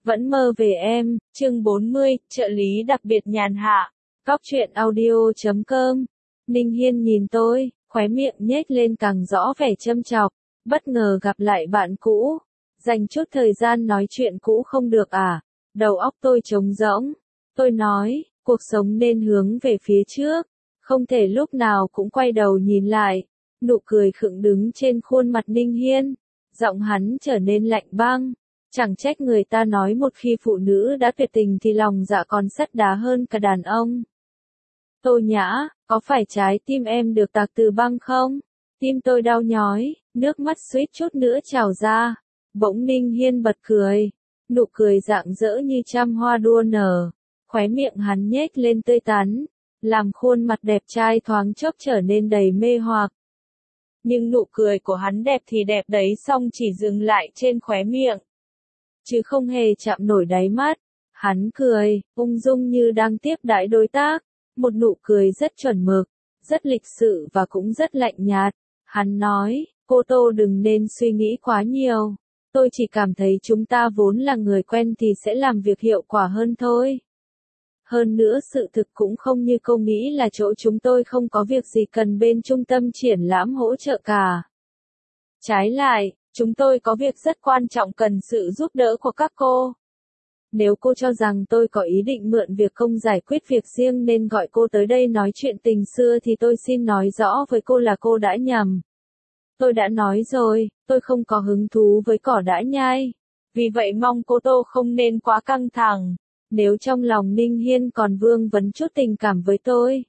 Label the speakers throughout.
Speaker 1: Vẫn mơ về em, chương 40, trợ lý đặc biệt nhàn hạ. Góc truyện audio.com. Ninh Hiên nhìn tôi, khóe miệng nhếch lên càng rõ vẻ châm chọc. Bất ngờ gặp lại bạn cũ. Dành chút thời gian nói chuyện cũ không được à? Đầu óc tôi trống rỗng. Tôi nói, cuộc sống nên hướng về phía trước. Không thể lúc nào cũng quay đầu nhìn lại. Nụ cười khựng đứng trên khuôn mặt Ninh Hiên. Giọng hắn trở nên lạnh băng. Chẳng trách người ta nói một khi phụ nữ đã tuyệt tình thì lòng dạ còn sắt đá hơn cả đàn ông. Tô Nhã, có phải trái tim em được tạc từ băng không? Tim tôi đau nhói, nước mắt suýt chút nữa trào ra. Bỗng Ninh Hiên bật cười. Nụ cười rạng rỡ như trăm hoa đua nở. Khóe miệng hắn nhếch lên tươi tắn. Làm khuôn mặt đẹp trai thoáng chốc trở nên đầy mê hoặc. Nhưng nụ cười của hắn đẹp thì đẹp đấy, xong chỉ dừng lại trên khóe miệng. Chứ không hề chạm nổi đáy mắt. Hắn cười, ung dung như đang tiếp đãi đối tác. Một nụ cười rất chuẩn mực, rất lịch sự và cũng rất lạnh nhạt. Hắn nói, cô Tô đừng nên suy nghĩ quá nhiều. Tôi chỉ cảm thấy chúng ta vốn là người quen thì sẽ làm việc hiệu quả hơn thôi. Hơn nữa sự thực cũng không như cô nghĩ là chỗ chúng tôi không có việc gì cần bên trung tâm triển lãm hỗ trợ cả. Trái lại, chúng tôi có việc rất quan trọng cần sự giúp đỡ của các cô. Nếu cô cho rằng tôi có ý định mượn việc công giải quyết việc riêng nên gọi cô tới đây nói chuyện tình xưa thì tôi xin nói rõ với cô là cô đã nhầm. Tôi đã nói rồi, tôi không có hứng thú với cỏ đã nhai. Vì vậy mong cô Tô không nên quá căng thẳng. Nếu trong lòng Ninh Hiên còn vương vấn chút tình cảm với tôi.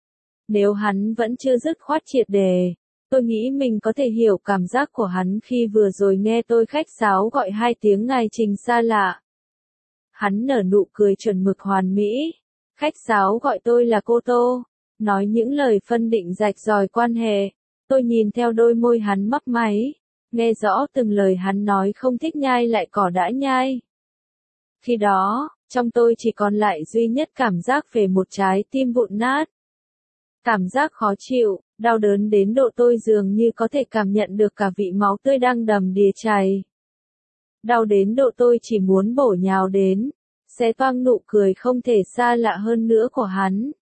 Speaker 1: Nếu hắn vẫn chưa dứt khoát triệt đề. Tôi nghĩ mình có thể hiểu cảm giác của hắn khi vừa rồi nghe tôi khách sáo gọi 2 tiếng ngài Trình xa lạ. Hắn nở nụ cười chuẩn mực hoàn mỹ. Khách sáo gọi tôi là cô Tô. Nói những lời phân định rạch ròi quan hệ. Tôi nhìn theo đôi môi hắn mấp máy. Nghe rõ từng lời hắn nói không thích nhai lại cỏ đã nhai. Khi đó, trong tôi chỉ còn lại duy nhất cảm giác về một trái tim vụn nát. Cảm giác khó chịu, đau đớn đến độ tôi dường như có thể cảm nhận được cả vị máu tươi đang đầm đìa chảy. Đau đến độ tôi chỉ muốn bổ nhào đến, xé toang nụ cười không thể xa lạ hơn nữa của hắn.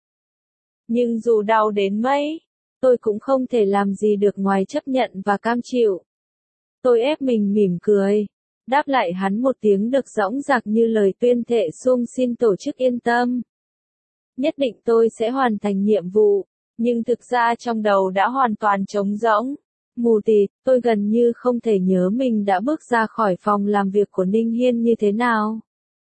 Speaker 1: Nhưng dù đau đến mấy, tôi cũng không thể làm gì được ngoài chấp nhận và cam chịu. Tôi ép mình mỉm cười, đáp lại hắn một tiếng được dõng dạc như lời tuyên thệ xuông xin tổ chức yên tâm. Nhất định tôi sẽ hoàn thành nhiệm vụ, nhưng thực ra trong đầu đã hoàn toàn trống rỗng. Mù tịt, tôi gần như không thể nhớ mình đã bước ra khỏi phòng làm việc của Ninh Hiên như thế nào.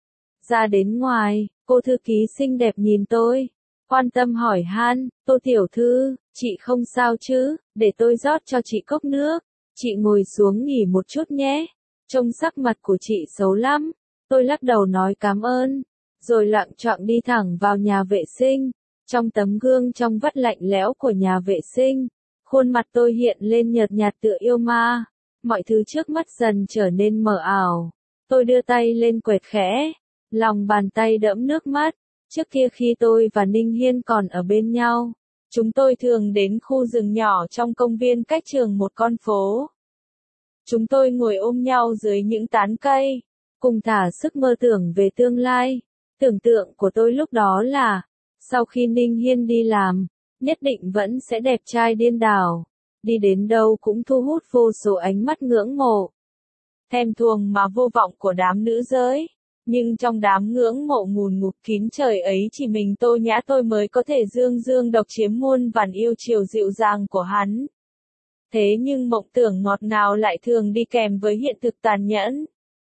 Speaker 1: Ra đến ngoài, cô thư ký xinh đẹp nhìn tôi, quan tâm hỏi han, Tô tiểu thư, chị không sao chứ, để tôi rót cho chị cốc nước, chị ngồi xuống nghỉ một chút nhé, trông sắc mặt của chị xấu lắm. Tôi lắc đầu nói cảm ơn, rồi loạng choạng đi thẳng vào nhà vệ sinh. Trong tấm gương trong vắt lạnh lẽo của nhà vệ sinh, khuôn mặt tôi hiện lên nhợt nhạt tựa yêu ma. Mọi thứ trước mắt dần trở nên mờ ảo. Tôi đưa tay lên quệt khẽ, lòng bàn tay đẫm nước mắt. Trước kia khi tôi và Ninh Hiên còn ở bên nhau, chúng tôi thường đến khu rừng nhỏ trong công viên cách trường một con phố. Chúng tôi ngồi ôm nhau dưới những tán cây, cùng thả sức mơ tưởng về tương lai. Tưởng tượng của tôi lúc đó là, sau khi Ninh Hiên đi làm, nhất định vẫn sẽ đẹp trai điên đảo, đi đến đâu cũng thu hút vô số ánh mắt ngưỡng mộ. Thèm thuồng mà vô vọng của đám nữ giới, nhưng trong đám ngưỡng mộ ngùn ngụt kín trời ấy chỉ mình Tô Nhã tôi mới có thể dương dương độc chiếm muôn vàn yêu chiều dịu dàng của hắn. Thế nhưng mộng tưởng ngọt ngào lại thường đi kèm với hiện thực tàn nhẫn.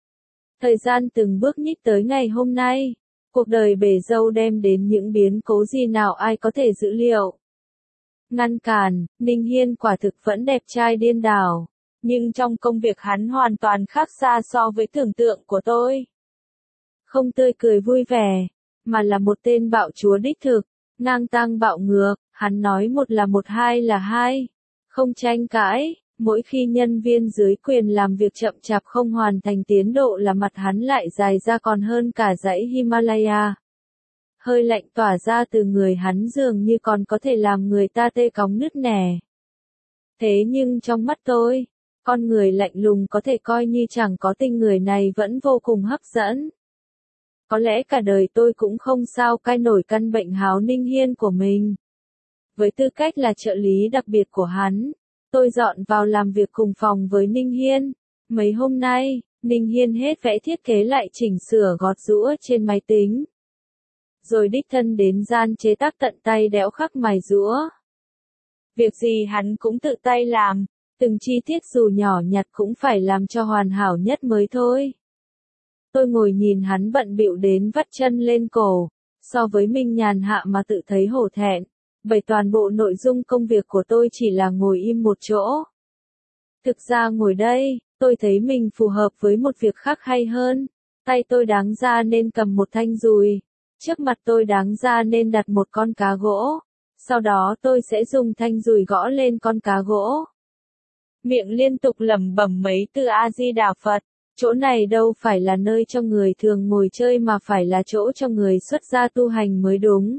Speaker 1: Thời gian từng bước nhích tới ngày hôm nay. Cuộc đời bể dâu đem đến những biến cố gì nào ai có thể dự liệu. Ngăn cản, Ninh Hiên quả thực vẫn đẹp trai điên đảo. Nhưng trong công việc hắn hoàn toàn khác xa so với tưởng tượng của tôi. Không tươi cười vui vẻ, mà là một tên bạo chúa đích thực, ngang tàng bạo ngược, hắn nói một là một hai là hai. Không tranh cãi, mỗi khi nhân viên dưới quyền làm việc chậm chạp không hoàn thành tiến độ là mặt hắn lại dài ra còn hơn cả dãy Himalaya. Hơi lạnh tỏa ra từ người hắn dường như còn có thể làm người ta tê cóng nứt nẻ. Thế nhưng trong mắt tôi, con người lạnh lùng có thể coi như chẳng có tình người này vẫn vô cùng hấp dẫn. Có lẽ cả đời tôi cũng không sao cai nổi căn bệnh Háo Ninh Hiên của mình. Với tư cách là trợ lý đặc biệt của hắn, tôi dọn vào làm việc cùng phòng với Ninh Hiên. Mấy hôm nay, Ninh Hiên hết vẽ thiết kế lại chỉnh sửa gọt giũa trên máy tính. Rồi đích thân đến gian chế tác tận tay đẽo khắc mài giũa. Việc gì hắn cũng tự tay làm, từng chi tiết dù nhỏ nhặt cũng phải làm cho hoàn hảo nhất mới thôi. Tôi ngồi nhìn hắn bận bịu đến vắt chân lên cổ, so với mình nhàn hạ mà tự thấy hổ thẹn, bởi toàn bộ nội dung công việc của tôi chỉ là ngồi im một chỗ. Thực ra ngồi đây, tôi thấy mình phù hợp với một việc khác hay hơn. Tay tôi đáng ra nên cầm một thanh dùi, trước mặt tôi đáng ra nên đặt một con cá gỗ, sau đó tôi sẽ dùng thanh dùi gõ lên con cá gỗ. Miệng liên tục lẩm bẩm mấy từ A-di-đà Phật, chỗ này đâu phải là nơi cho người thường ngồi chơi mà phải là chỗ cho người xuất gia tu hành mới đúng.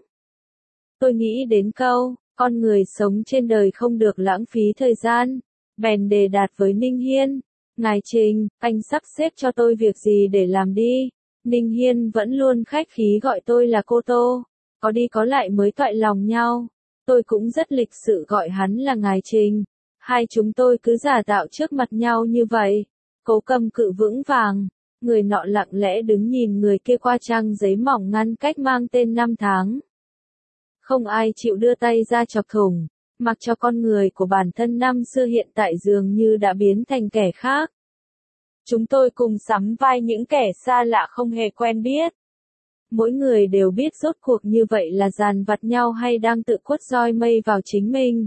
Speaker 1: Tôi nghĩ đến câu, con người sống trên đời không được lãng phí thời gian, bèn đề đạt với Ninh Hiên, Ngài Trình, anh sắp xếp cho tôi việc gì để làm đi. Ninh Hiên vẫn luôn khách khí gọi tôi là cô Tô, có đi có lại mới toại lòng nhau. Tôi cũng rất lịch sự gọi hắn là Ngài Trình. Hai chúng tôi cứ giả tạo trước mặt nhau như vậy, cố cầm cự vững vàng. Người nọ lặng lẽ đứng nhìn người kia qua trang giấy mỏng ngăn cách mang tên năm tháng. Không ai chịu đưa tay ra chọc thủng, mặc cho con người của bản thân năm xưa hiện tại dường như đã biến thành kẻ khác. Chúng tôi cùng sắm vai những kẻ xa lạ không hề quen biết. Mỗi người đều biết rốt cuộc như vậy là dàn vặt nhau hay đang tự quất roi mây vào chính mình.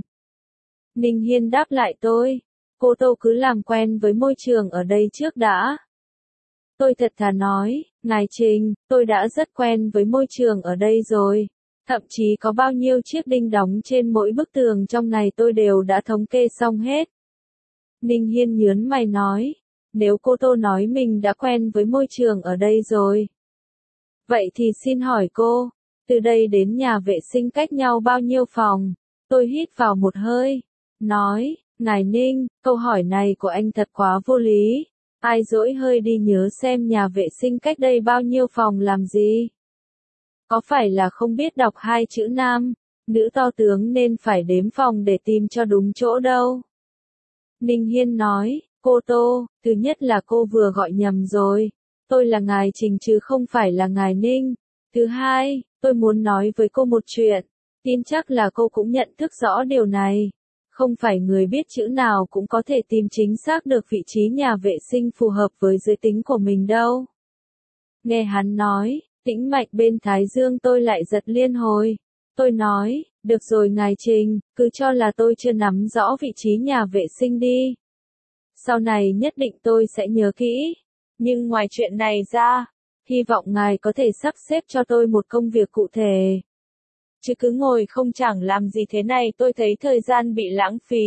Speaker 1: Ninh Hiên đáp lại tôi, cô Tô cứ làm quen với môi trường ở đây trước đã. Tôi thật thà nói, Ngài Trình, tôi đã rất quen với môi trường ở đây rồi. Thậm chí có bao nhiêu chiếc đinh đóng trên mỗi bức tường trong này tôi đều đã thống kê xong hết. Ninh Hiên nhướng mày nói, nếu cô Tô nói mình đã quen với môi trường ở đây rồi. Vậy thì xin hỏi cô, từ đây đến nhà vệ sinh cách nhau bao nhiêu phòng? Tôi hít vào một hơi, nói, Ngài Ninh, câu hỏi này của anh thật quá vô lý. Ai dỗi hơi đi nhớ xem nhà vệ sinh cách đây bao nhiêu phòng làm gì? Có phải là không biết đọc hai chữ nam, nữ to tướng nên phải đếm phòng để tìm cho đúng chỗ đâu? Ninh Hiên nói, cô Tô, thứ nhất là cô vừa gọi nhầm rồi. Tôi là Ngài Trình chứ không phải là Ngài Ninh. Thứ hai, tôi muốn nói với cô một chuyện. Tin chắc là cô cũng nhận thức rõ điều này. Không phải người biết chữ nào cũng có thể tìm chính xác được vị trí nhà vệ sinh phù hợp với giới tính của mình đâu. Nghe hắn nói, tĩnh mạch bên thái dương tôi lại giật liên hồi. Tôi nói, được rồi Ngài Trình, cứ cho là tôi chưa nắm rõ vị trí nhà vệ sinh đi. Sau này nhất định tôi sẽ nhớ kỹ. Nhưng ngoài chuyện này ra, hy vọng Ngài có thể sắp xếp cho tôi một công việc cụ thể. Chứ cứ ngồi không chẳng làm gì thế này tôi thấy thời gian bị lãng phí.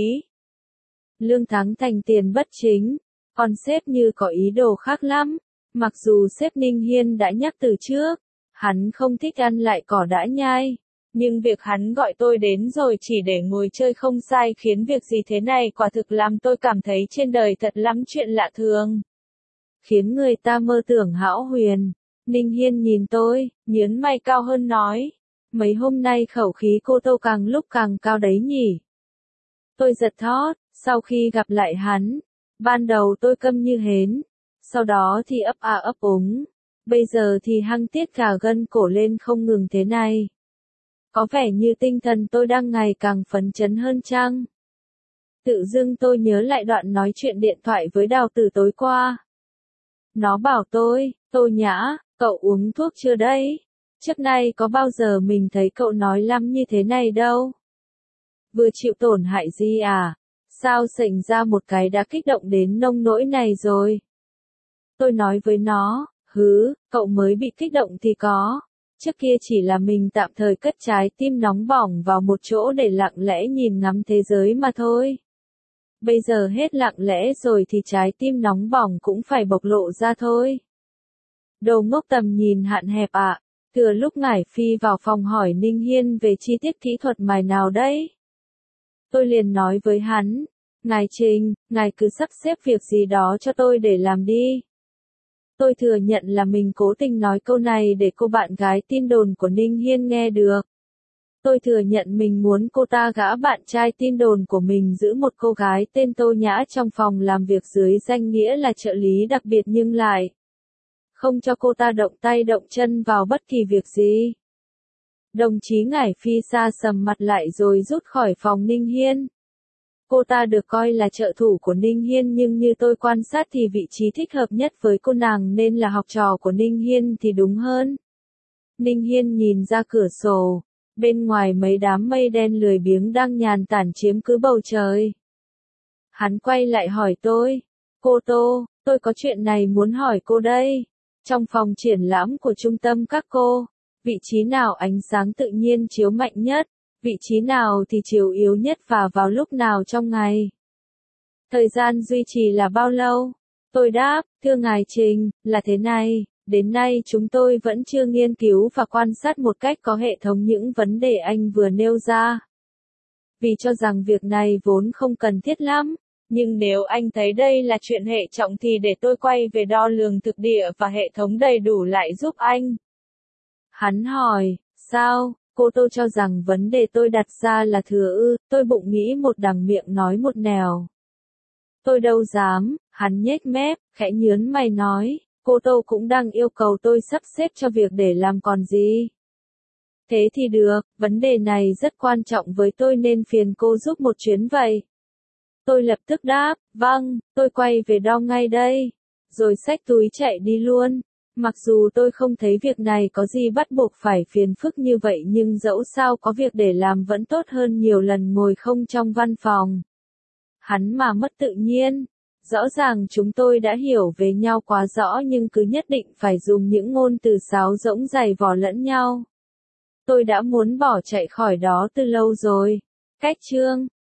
Speaker 1: Lương tháng thành tiền bất chính, còn sếp như có ý đồ khác lắm. Mặc dù sếp Ninh Hiên đã nhắc từ trước, hắn không thích ăn lại cỏ đã nhai. Nhưng việc hắn gọi tôi đến rồi chỉ để ngồi chơi không sai khiến việc gì thế này quả thực làm tôi cảm thấy trên đời thật lắm chuyện lạ thường. Khiến người ta mơ tưởng hão huyền. Ninh Hiên nhìn tôi, nhướng mày cao hơn nói. Mấy hôm nay khẩu khí cô Tô càng lúc càng cao đấy nhỉ. Tôi giật thót, sau khi gặp lại hắn. Ban đầu tôi câm như hến. Sau đó thì ấp a ấp úng. Bây giờ thì hăng tiết cả gân cổ lên không ngừng thế này. Có vẻ như tinh thần tôi đang ngày càng phấn chấn hơn chăng? Tự dưng tôi nhớ lại đoạn nói chuyện điện thoại với Đào Tử tối qua. Nó bảo tôi, Tô Nhã, cậu uống thuốc chưa đấy? Trước nay có bao giờ mình thấy cậu nói lắm như thế này đâu. Vừa chịu tổn hại gì à? Sao xảy ra một cái đã kích động đến nông nỗi này rồi? Tôi nói với nó, cậu mới bị kích động thì có. Trước kia chỉ là mình tạm thời cất trái tim nóng bỏng vào một chỗ để lặng lẽ nhìn ngắm thế giới mà thôi. Bây giờ hết lặng lẽ rồi thì trái tim nóng bỏng cũng phải bộc lộ ra thôi. Đồ ngốc tầm nhìn hạn hẹp ạ. Thừa lúc Ngải Phi vào phòng hỏi Ninh Hiên về chi tiết kỹ thuật mài nào đấy. Tôi liền nói với hắn, Ngài Trình, ngài cứ sắp xếp việc gì đó cho tôi để làm đi. Tôi thừa nhận là mình cố tình nói câu này để cô bạn gái tin đồn của Ninh Hiên nghe được. Tôi thừa nhận mình muốn cô ta gã bạn trai tin đồn của mình giữ một cô gái tên Tô Nhã trong phòng làm việc dưới danh nghĩa là trợ lý đặc biệt nhưng lại không cho cô ta động tay động chân vào bất kỳ việc gì. Đồng chí Ngải Phi sa sầm mặt lại rồi rút khỏi phòng Ninh Hiên. Cô ta được coi là trợ thủ của Ninh Hiên nhưng như tôi quan sát thì vị trí thích hợp nhất với cô nàng nên là học trò của Ninh Hiên thì đúng hơn. Ninh Hiên nhìn ra cửa sổ. Bên ngoài mấy đám mây đen lười biếng đang nhàn tản chiếm cứ bầu trời. Hắn quay lại hỏi tôi. Cô Tô, tôi có chuyện này muốn hỏi cô đây. Trong phòng triển lãm của trung tâm các cô, vị trí nào ánh sáng tự nhiên chiếu mạnh nhất, vị trí nào thì chiếu yếu nhất và vào lúc nào trong ngày? Thời gian duy trì là bao lâu? Tôi đáp, thưa ngài Trình, là thế này. Đến nay chúng tôi vẫn chưa nghiên cứu và quan sát một cách có hệ thống những vấn đề anh vừa nêu ra. Vì cho rằng việc này vốn không cần thiết lắm, nhưng nếu anh thấy đây là chuyện hệ trọng thì để tôi quay về đo lường thực địa và hệ thống đầy đủ lại giúp anh. Hắn hỏi, sao, cô Tô cho rằng vấn đề tôi đặt ra là thừa ư, tôi bụng nghĩ một đằng miệng nói một nẻo. Tôi đâu dám, hắn nhếch mép, khẽ nhớn mày nói. Cô Tô cũng đang yêu cầu tôi sắp xếp cho việc để làm còn gì. Thế thì được, vấn đề này rất quan trọng với tôi nên phiền cô giúp một chuyến vậy. Tôi lập tức đáp, vâng, tôi quay về đo ngay đây. Rồi xách túi chạy đi luôn. Mặc dù tôi không thấy việc này có gì bắt buộc phải phiền phức như vậy nhưng dẫu sao có việc để làm vẫn tốt hơn nhiều lần ngồi không trong văn phòng. Hắn mà mất tự nhiên. Rõ ràng chúng tôi đã hiểu về nhau quá rõ nhưng cứ nhất định phải dùng những ngôn từ sáo rỗng giày vò lẫn nhau. Tôi đã muốn bỏ chạy khỏi đó từ lâu rồi. Cách chương